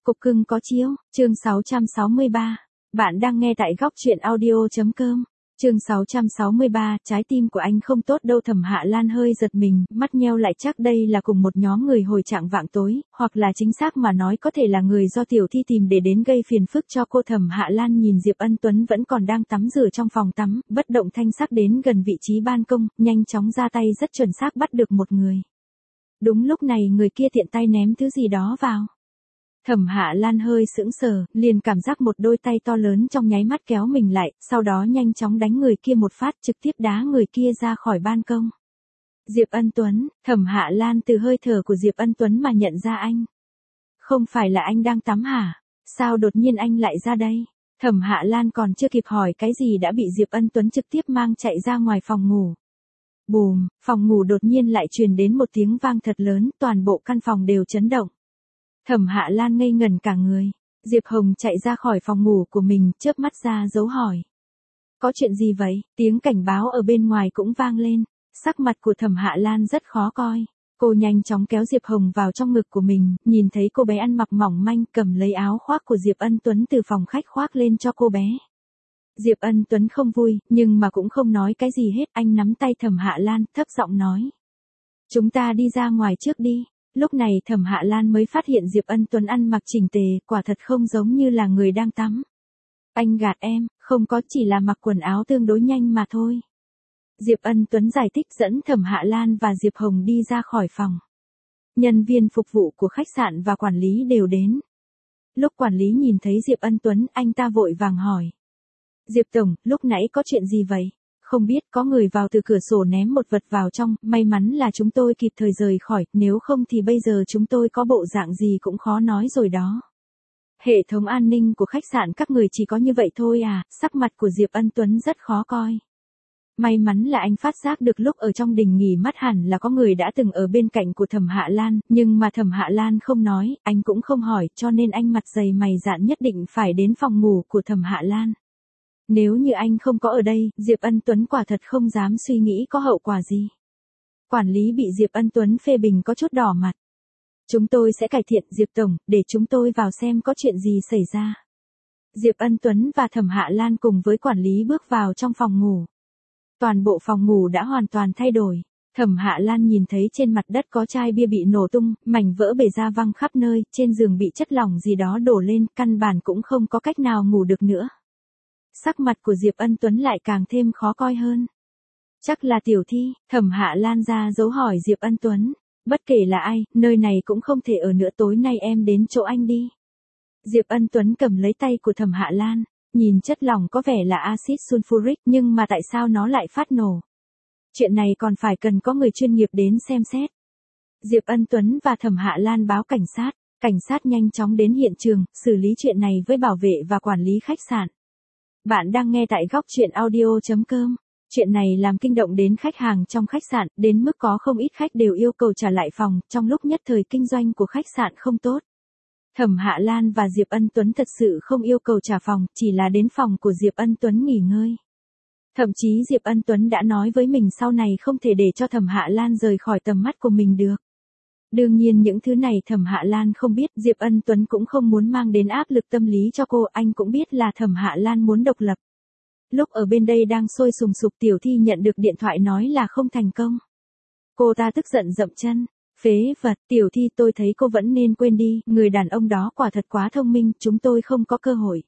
Cục cưng có chiếu, chương 663. Bạn đang nghe tại góc truyện audio.com. Chương 663, trái tim của anh không tốt đâu. Thẩm Hạ Lan hơi giật mình, mắt nheo lại, chắc đây là cùng một nhóm người hồi trạng vạng tối, hoặc là chính xác mà nói có thể là người do Tiểu Thi tìm để đến gây phiền phức cho cô. Thẩm Hạ Lan nhìn Diệp Ân Tuấn vẫn còn đang tắm rửa trong phòng tắm, bất động thanh sắc đến gần vị trí ban công, nhanh chóng ra tay rất chuẩn xác bắt được một người. Đúng lúc này người kia tiện tay ném thứ gì đó vào. Thẩm Hạ Lan hơi sững sờ, liền cảm giác một đôi tay to lớn trong nháy mắt kéo mình lại, sau đó nhanh chóng đánh người kia một phát, trực tiếp đá người kia ra khỏi ban công. Diệp Ân Tuấn. Thẩm Hạ Lan từ hơi thở của Diệp Ân Tuấn mà nhận ra anh. Không phải là anh đang tắm hả? Sao đột nhiên anh lại ra đây? Thẩm Hạ Lan còn chưa kịp hỏi cái gì đã bị Diệp Ân Tuấn trực tiếp mang chạy ra ngoài phòng ngủ. Bùm, phòng ngủ đột nhiên lại truyền đến một tiếng vang thật lớn, toàn bộ căn phòng đều chấn động. Thẩm Hạ Lan ngây ngẩn cả người. Diệp Hồng chạy ra khỏi phòng ngủ của mình, chớp mắt ra dấu hỏi. Có chuyện gì vậy? Tiếng cảnh báo ở bên ngoài cũng vang lên. Sắc mặt của Thẩm Hạ Lan rất khó coi. Cô nhanh chóng kéo Diệp Hồng vào trong ngực của mình, nhìn thấy cô bé ăn mặc mỏng manh cầm lấy áo khoác của Diệp Ân Tuấn từ phòng khách khoác lên cho cô bé. Diệp Ân Tuấn không vui, nhưng mà cũng không nói cái gì hết. Anh nắm tay Thẩm Hạ Lan, thấp giọng nói. Chúng ta đi ra ngoài trước đi. Lúc này Thẩm Hạ Lan mới phát hiện Diệp Ân Tuấn ăn mặc chỉnh tề, quả thật không giống như là người đang tắm. Anh gạt em, không có, chỉ là mặc quần áo tương đối nhanh mà thôi. Diệp Ân Tuấn giải thích, dẫn Thẩm Hạ Lan và Diệp Hồng đi ra khỏi phòng. Nhân viên phục vụ của khách sạn và quản lý đều đến. Lúc quản lý nhìn thấy Diệp Ân Tuấn, anh ta vội vàng hỏi. Diệp Tổng, lúc nãy có chuyện gì vậy? Không biết, có người vào từ cửa sổ ném một vật vào trong, may mắn là chúng tôi kịp thời rời khỏi, nếu không thì bây giờ chúng tôi có bộ dạng gì cũng khó nói rồi đó. Hệ thống an ninh của khách sạn các người chỉ có như vậy thôi à? Sắc mặt của Diệp Ân Tuấn rất khó coi. May mắn là anh phát giác được lúc ở trong đình nghỉ mát hẳn là có người đã từng ở bên cạnh của Thẩm Hạ Lan, nhưng mà Thẩm Hạ Lan không nói, anh cũng không hỏi, cho nên anh mặt dày mày dạn nhất định phải đến phòng ngủ của Thẩm Hạ Lan. Nếu như anh không có ở đây, Diệp Ân Tuấn quả thật không dám suy nghĩ có hậu quả gì. Quản lý bị Diệp Ân Tuấn phê bình có chút đỏ mặt. Chúng tôi sẽ cải thiện, Diệp Tổng, để chúng tôi vào xem có chuyện gì xảy ra. Diệp Ân Tuấn và Thẩm Hạ Lan cùng với quản lý bước vào trong phòng ngủ. Toàn bộ phòng ngủ đã hoàn toàn thay đổi. Thẩm Hạ Lan nhìn thấy trên mặt đất có chai bia bị nổ tung, mảnh vỡ bể ra văng khắp nơi, trên giường bị chất lỏng gì đó đổ lên, căn bản cũng không có cách nào ngủ được nữa. Sắc mặt của Diệp Ân Tuấn lại càng thêm khó coi hơn. Chắc là Tiểu Thi. Thẩm Hạ Lan ra dấu hỏi Diệp Ân Tuấn. Bất kể là ai, nơi này cũng không thể ở nữa, tối nay em đến chỗ anh đi. Diệp Ân Tuấn cầm lấy tay của Thẩm Hạ Lan, nhìn chất lỏng có vẻ là axit sulfuric, nhưng mà tại sao nó lại phát nổ? Chuyện này còn phải cần có người chuyên nghiệp đến xem xét. Diệp Ân Tuấn và Thẩm Hạ Lan báo cảnh sát. Cảnh sát nhanh chóng đến hiện trường, xử lý chuyện này với bảo vệ và quản lý khách sạn. Bạn đang nghe tại góc truyện audio.com. Chuyện này làm kinh động đến khách hàng trong khách sạn, đến mức có không ít khách đều yêu cầu trả lại phòng, trong lúc nhất thời kinh doanh của khách sạn không tốt. Thẩm Hạ Lan và Diệp Ân Tuấn thật sự không yêu cầu trả phòng, chỉ là đến phòng của Diệp Ân Tuấn nghỉ ngơi. Thậm chí Diệp Ân Tuấn đã nói với mình sau này không thể để cho Thẩm Hạ Lan rời khỏi tầm mắt của mình được. Đương nhiên những thứ này Thẩm Hạ Lan không biết, Diệp Ân Tuấn cũng không muốn mang đến áp lực tâm lý cho cô, anh cũng biết là Thẩm Hạ Lan muốn độc lập. Lúc ở bên đây đang sôi sùng sục, Tiểu Thi nhận được điện thoại nói là không thành công. Cô ta tức giận dậm chân. Phế vật, Tiểu Thi, tôi thấy cô vẫn nên quên đi, người đàn ông đó quả thật quá thông minh, chúng tôi không có cơ hội.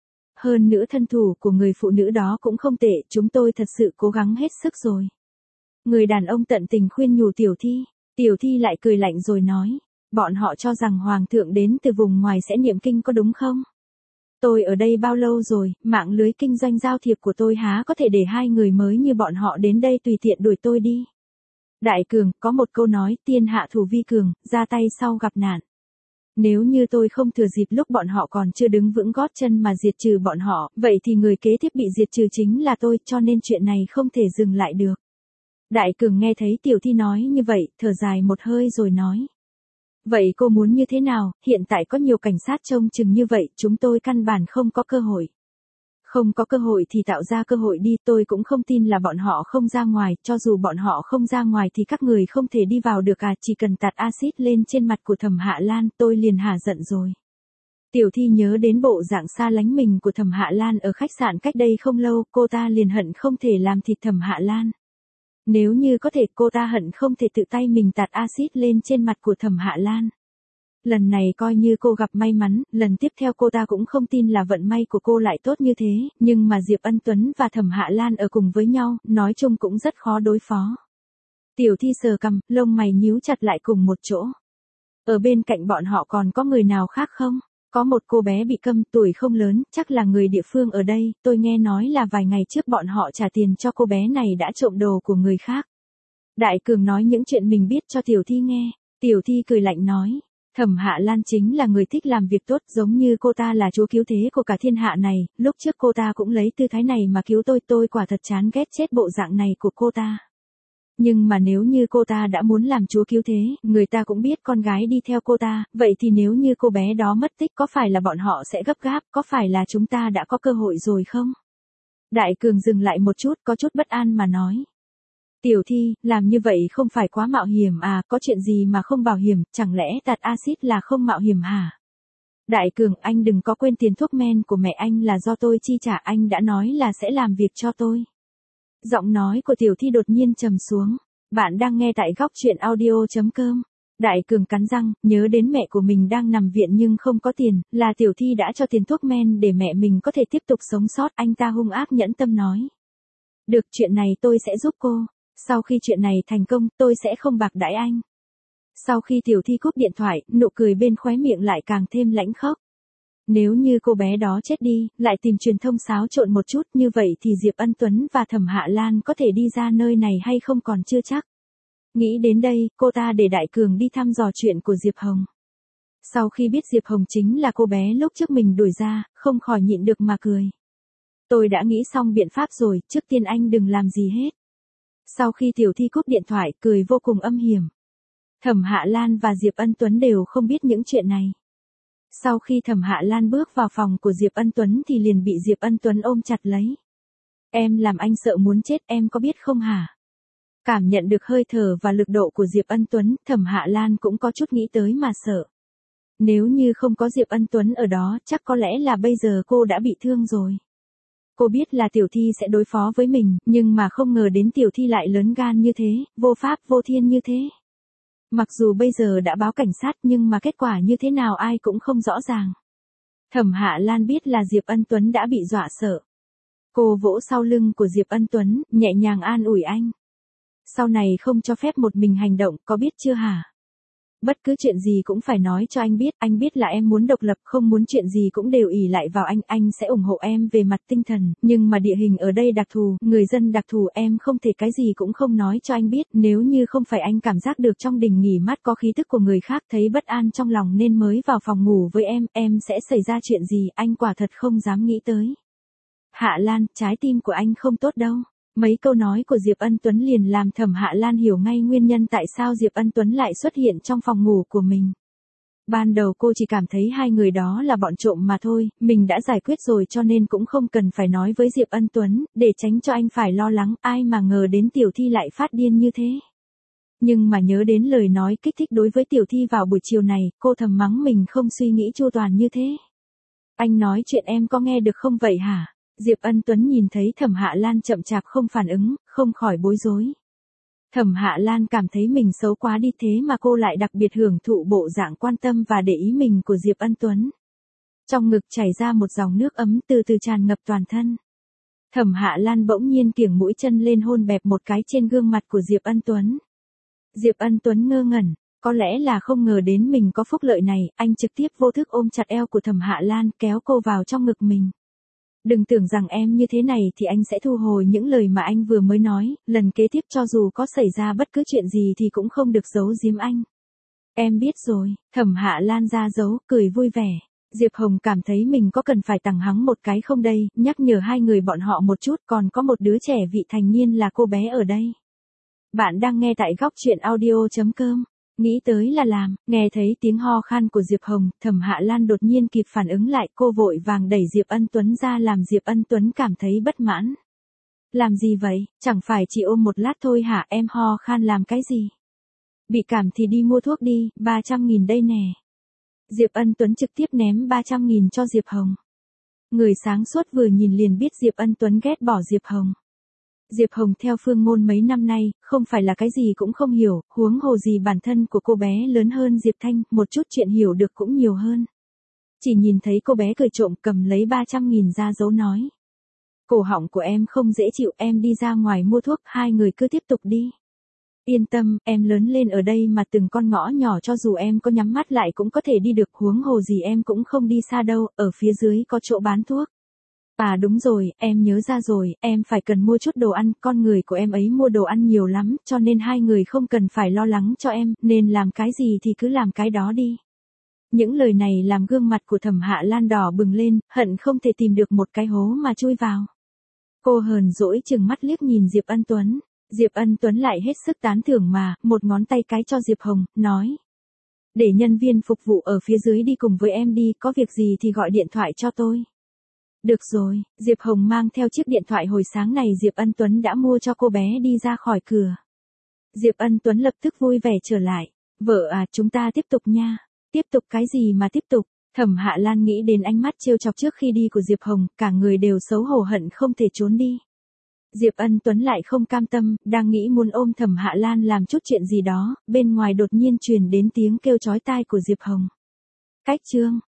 Hơn nữa thân thủ của người phụ nữ đó cũng không tệ, chúng tôi thật sự cố gắng hết sức rồi. Người đàn ông tận tình khuyên nhủ Tiểu Thi. Tiểu Thi lại cười lạnh rồi nói, bọn họ cho rằng Hoàng thượng đến từ vùng ngoài sẽ niệm kinh có đúng không? Tôi ở đây bao lâu rồi, mạng lưới kinh doanh giao thiệp của tôi há có thể để hai người mới như bọn họ đến đây tùy tiện đuổi tôi đi. Đại Cường, có một câu nói, tiên hạ thủ vi cường, ra tay sau gặp nạn. Nếu như tôi không thừa dịp lúc bọn họ còn chưa đứng vững gót chân mà diệt trừ bọn họ, vậy thì người kế tiếp bị diệt trừ chính là tôi, cho nên chuyện này không thể dừng lại được. Đại Cường nghe thấy Tiểu Thi nói như vậy, thở dài một hơi rồi nói. Vậy cô muốn như thế nào, hiện tại có nhiều cảnh sát trông chừng như vậy, chúng tôi căn bản không có cơ hội. Không có cơ hội thì tạo ra cơ hội đi, tôi cũng không tin là bọn họ không ra ngoài, cho dù bọn họ không ra ngoài thì các người không thể đi vào được à, chỉ cần tạt axit lên trên mặt của Thẩm Hạ Lan, tôi liền hả giận rồi. Tiểu Thi nhớ đến bộ dạng xa lánh mình của Thẩm Hạ Lan ở khách sạn cách đây không lâu, cô ta liền hận không thể làm thịt Thẩm Hạ Lan. Nếu như có thể cô ta hận không thể tự tay mình tạt axit lên trên mặt của Thẩm Hạ Lan. Lần này coi như cô gặp may mắn, lần tiếp theo cô ta cũng không tin là vận may của cô lại tốt như thế, nhưng mà Diệp Ân Tuấn và Thẩm Hạ Lan ở cùng với nhau, nói chung cũng rất khó đối phó. Tiểu Thi sờ cằm, lông mày nhíu chặt lại cùng một chỗ. Ở bên cạnh bọn họ còn có người nào khác không? Có một cô bé bị câm, tuổi không lớn, chắc là người địa phương ở đây, tôi nghe nói là vài ngày trước bọn họ trả tiền cho cô bé này đã trộm đồ của người khác. Đại Cường nói những chuyện mình biết cho Tiểu Thi nghe. Tiểu Thi cười lạnh nói, Thẩm Hạ Lan chính là người thích làm việc tốt, giống như cô ta là chúa cứu thế của cả thiên hạ này, lúc trước cô ta cũng lấy tư thái này mà cứu tôi quả thật chán ghét chết bộ dạng này của cô ta. Nhưng mà nếu như cô ta đã muốn làm chúa cứu thế, người ta cũng biết con gái đi theo cô ta, vậy thì nếu như cô bé đó mất tích có phải là bọn họ sẽ gấp gáp, có phải là chúng ta đã có cơ hội rồi không? Đại Cường dừng lại một chút, có chút bất an mà nói. Tiểu Thi, làm như vậy không phải quá mạo hiểm à, có chuyện gì mà không bảo hiểm, chẳng lẽ tạt axit là không mạo hiểm hả? Đại Cường, anh đừng có quên tiền thuốc men của mẹ anh là do tôi chi trả, anh đã nói là sẽ làm việc cho tôi. Giọng nói của Tiểu Thi đột nhiên trầm xuống. Bạn đang nghe tại góc truyện audio.com. Đại Cường cắn răng, nhớ đến mẹ của mình đang nằm viện nhưng không có tiền, là Tiểu Thi đã cho tiền thuốc men để mẹ mình có thể tiếp tục sống sót, anh ta hung ác nhẫn tâm nói. Được, chuyện này tôi sẽ giúp cô. Sau khi chuyện này thành công, tôi sẽ không bạc đãi anh. Sau khi Tiểu Thi cúp điện thoại, nụ cười bên khóe miệng lại càng thêm lãnh khốc. Nếu như cô bé đó chết đi, lại tìm truyền thông xáo trộn một chút, như vậy thì Diệp Ân Tuấn và Thẩm Hạ Lan có thể đi ra nơi này hay không còn chưa chắc. Nghĩ đến đây, cô ta để Đại Cường đi thăm dò chuyện của Diệp Hồng. Sau khi biết Diệp Hồng chính là cô bé lúc trước mình đuổi ra, không khỏi nhịn được mà cười. Tôi đã nghĩ xong biện pháp rồi, trước tiên anh đừng làm gì hết. Sau khi Tiểu Thi cúp điện thoại, cười vô cùng âm hiểm. Thẩm Hạ Lan và Diệp Ân Tuấn đều không biết những chuyện này. Sau khi Thẩm Hạ Lan bước vào phòng của Diệp Ân Tuấn thì liền bị Diệp Ân Tuấn ôm chặt lấy. Em làm anh sợ muốn chết, em có biết không hả? Cảm nhận được hơi thở và lực độ của Diệp Ân Tuấn, Thẩm Hạ Lan cũng có chút nghĩ tới mà sợ. Nếu như không có Diệp Ân Tuấn ở đó, chắc có lẽ là bây giờ cô đã bị thương rồi. Cô biết là Tiểu Thi sẽ đối phó với mình, nhưng mà không ngờ đến Tiểu Thi lại lớn gan như thế, vô pháp vô thiên như thế. Mặc dù bây giờ đã báo cảnh sát nhưng mà kết quả như thế nào ai cũng không rõ ràng. Thẩm Hạ Lan biết là Diệp Ân Tuấn đã bị dọa sợ. Cô vỗ sau lưng của Diệp Ân Tuấn, nhẹ nhàng an ủi anh. Sau này không cho phép một mình hành động, có biết chưa hả? Bất cứ chuyện gì cũng phải nói cho anh biết là em muốn độc lập, không muốn chuyện gì cũng đều ỷ lại vào anh sẽ ủng hộ em về mặt tinh thần, nhưng mà địa hình ở đây đặc thù, người dân đặc thù, em không thể cái gì cũng không nói cho anh biết, nếu như không phải anh cảm giác được trong đình nghỉ mát có khí tức của người khác, thấy bất an trong lòng nên mới vào phòng ngủ với em sẽ xảy ra chuyện gì, anh quả thật không dám nghĩ tới. Hạ Lan, trái tim của anh không tốt đâu. Mấy câu nói của Diệp Ân Tuấn liền làm Thẩm Hạ Lan hiểu ngay nguyên nhân tại sao Diệp Ân Tuấn lại xuất hiện trong phòng ngủ của mình. Ban đầu cô chỉ cảm thấy hai người đó là bọn trộm mà thôi, mình đã giải quyết rồi cho nên cũng không cần phải nói với Diệp Ân Tuấn, để tránh cho anh phải lo lắng, ai mà ngờ đến Tiểu Thi lại phát điên như thế. Nhưng mà nhớ đến lời nói kích thích đối với Tiểu Thi vào buổi chiều này, cô thầm mắng mình không suy nghĩ chu toàn như thế. Anh nói chuyện em có nghe được không vậy hả? Diệp Ân Tuấn nhìn thấy Thẩm Hạ Lan chậm chạp không phản ứng, không khỏi bối rối. Thẩm Hạ Lan cảm thấy mình xấu quá đi thế mà cô lại đặc biệt hưởng thụ bộ dạng quan tâm và để ý mình của Diệp Ân Tuấn. Trong ngực chảy ra một dòng nước ấm từ từ tràn ngập toàn thân. Thẩm Hạ Lan bỗng nhiên kiểng mũi chân lên hôn bẹp một cái trên gương mặt của Diệp Ân Tuấn. Diệp Ân Tuấn ngơ ngẩn, có lẽ là không ngờ đến mình có phúc lợi này, anh trực tiếp vô thức ôm chặt eo của Thẩm Hạ Lan kéo cô vào trong ngực mình. Đừng tưởng rằng em như thế này thì anh sẽ thu hồi những lời mà anh vừa mới nói, lần kế tiếp cho dù có xảy ra bất cứ chuyện gì thì cũng không được giấu giếm anh. Em biết rồi, Thẩm Hạ Lan ra dấu, cười vui vẻ. Diệp Hồng cảm thấy mình có cần phải tằng hắng một cái không đây, nhắc nhở hai người bọn họ một chút, còn có một đứa trẻ vị thành niên là cô bé ở đây. Bạn đang nghe tại góc truyện audio.com. Nghĩ tới là làm, nghe thấy tiếng ho khan của Diệp Hồng, Thẩm Hạ Lan đột nhiên kịp phản ứng lại, cô vội vàng đẩy Diệp Ân Tuấn ra làm Diệp Ân Tuấn cảm thấy bất mãn. Làm gì vậy, chẳng phải chỉ ôm một lát thôi hả, em ho khan làm cái gì? Bị cảm thì đi mua thuốc đi, 300.000 đây nè. Diệp Ân Tuấn trực tiếp ném 300.000 cho Diệp Hồng. Người sáng suốt vừa nhìn liền biết Diệp Ân Tuấn ghét bỏ Diệp Hồng. Diệp Hồng theo Phương Ngôn mấy năm nay, không phải là cái gì cũng không hiểu, huống hồ gì bản thân của cô bé lớn hơn Diệp Thanh, một chút chuyện hiểu được cũng nhiều hơn. Chỉ nhìn thấy cô bé cười trộm cầm lấy 300.000 ra giấu nói. Cổ họng của em không dễ chịu, em đi ra ngoài mua thuốc, hai người cứ tiếp tục đi. Yên tâm, em lớn lên ở đây mà từng con ngõ nhỏ cho dù em có nhắm mắt lại cũng có thể đi được, huống hồ gì em cũng không đi xa đâu, ở phía dưới có chỗ bán thuốc. À đúng rồi, em nhớ ra rồi, em phải cần mua chút đồ ăn, con người của em ấy mua đồ ăn nhiều lắm, cho nên hai người không cần phải lo lắng cho em, nên làm cái gì thì cứ làm cái đó đi. Những lời này làm gương mặt của Thẩm Hạ Lan đỏ bừng lên, hận không thể tìm được một cái hố mà chui vào. Cô hờn dỗi chừng mắt liếc nhìn Diệp Ân Tuấn. Diệp Ân Tuấn lại hết sức tán thưởng mà, một ngón tay cái cho Diệp Hồng, nói. Để nhân viên phục vụ ở phía dưới đi cùng với em đi, có việc gì thì gọi điện thoại cho tôi. Được rồi, Diệp Hồng mang theo chiếc điện thoại hồi sáng này Diệp Ân Tuấn đã mua cho cô bé đi ra khỏi cửa. Diệp Ân Tuấn lập tức vui vẻ trở lại. Vợ à, chúng ta tiếp tục nha. Tiếp tục cái gì mà tiếp tục? Thẩm Hạ Lan nghĩ đến ánh mắt trêu chọc trước khi đi của Diệp Hồng, cả người đều xấu hổ hận không thể trốn đi. Diệp Ân Tuấn lại không cam tâm, đang nghĩ muốn ôm Thẩm Hạ Lan làm chút chuyện gì đó, bên ngoài đột nhiên truyền đến tiếng kêu chói tai của Diệp Hồng. Cách chương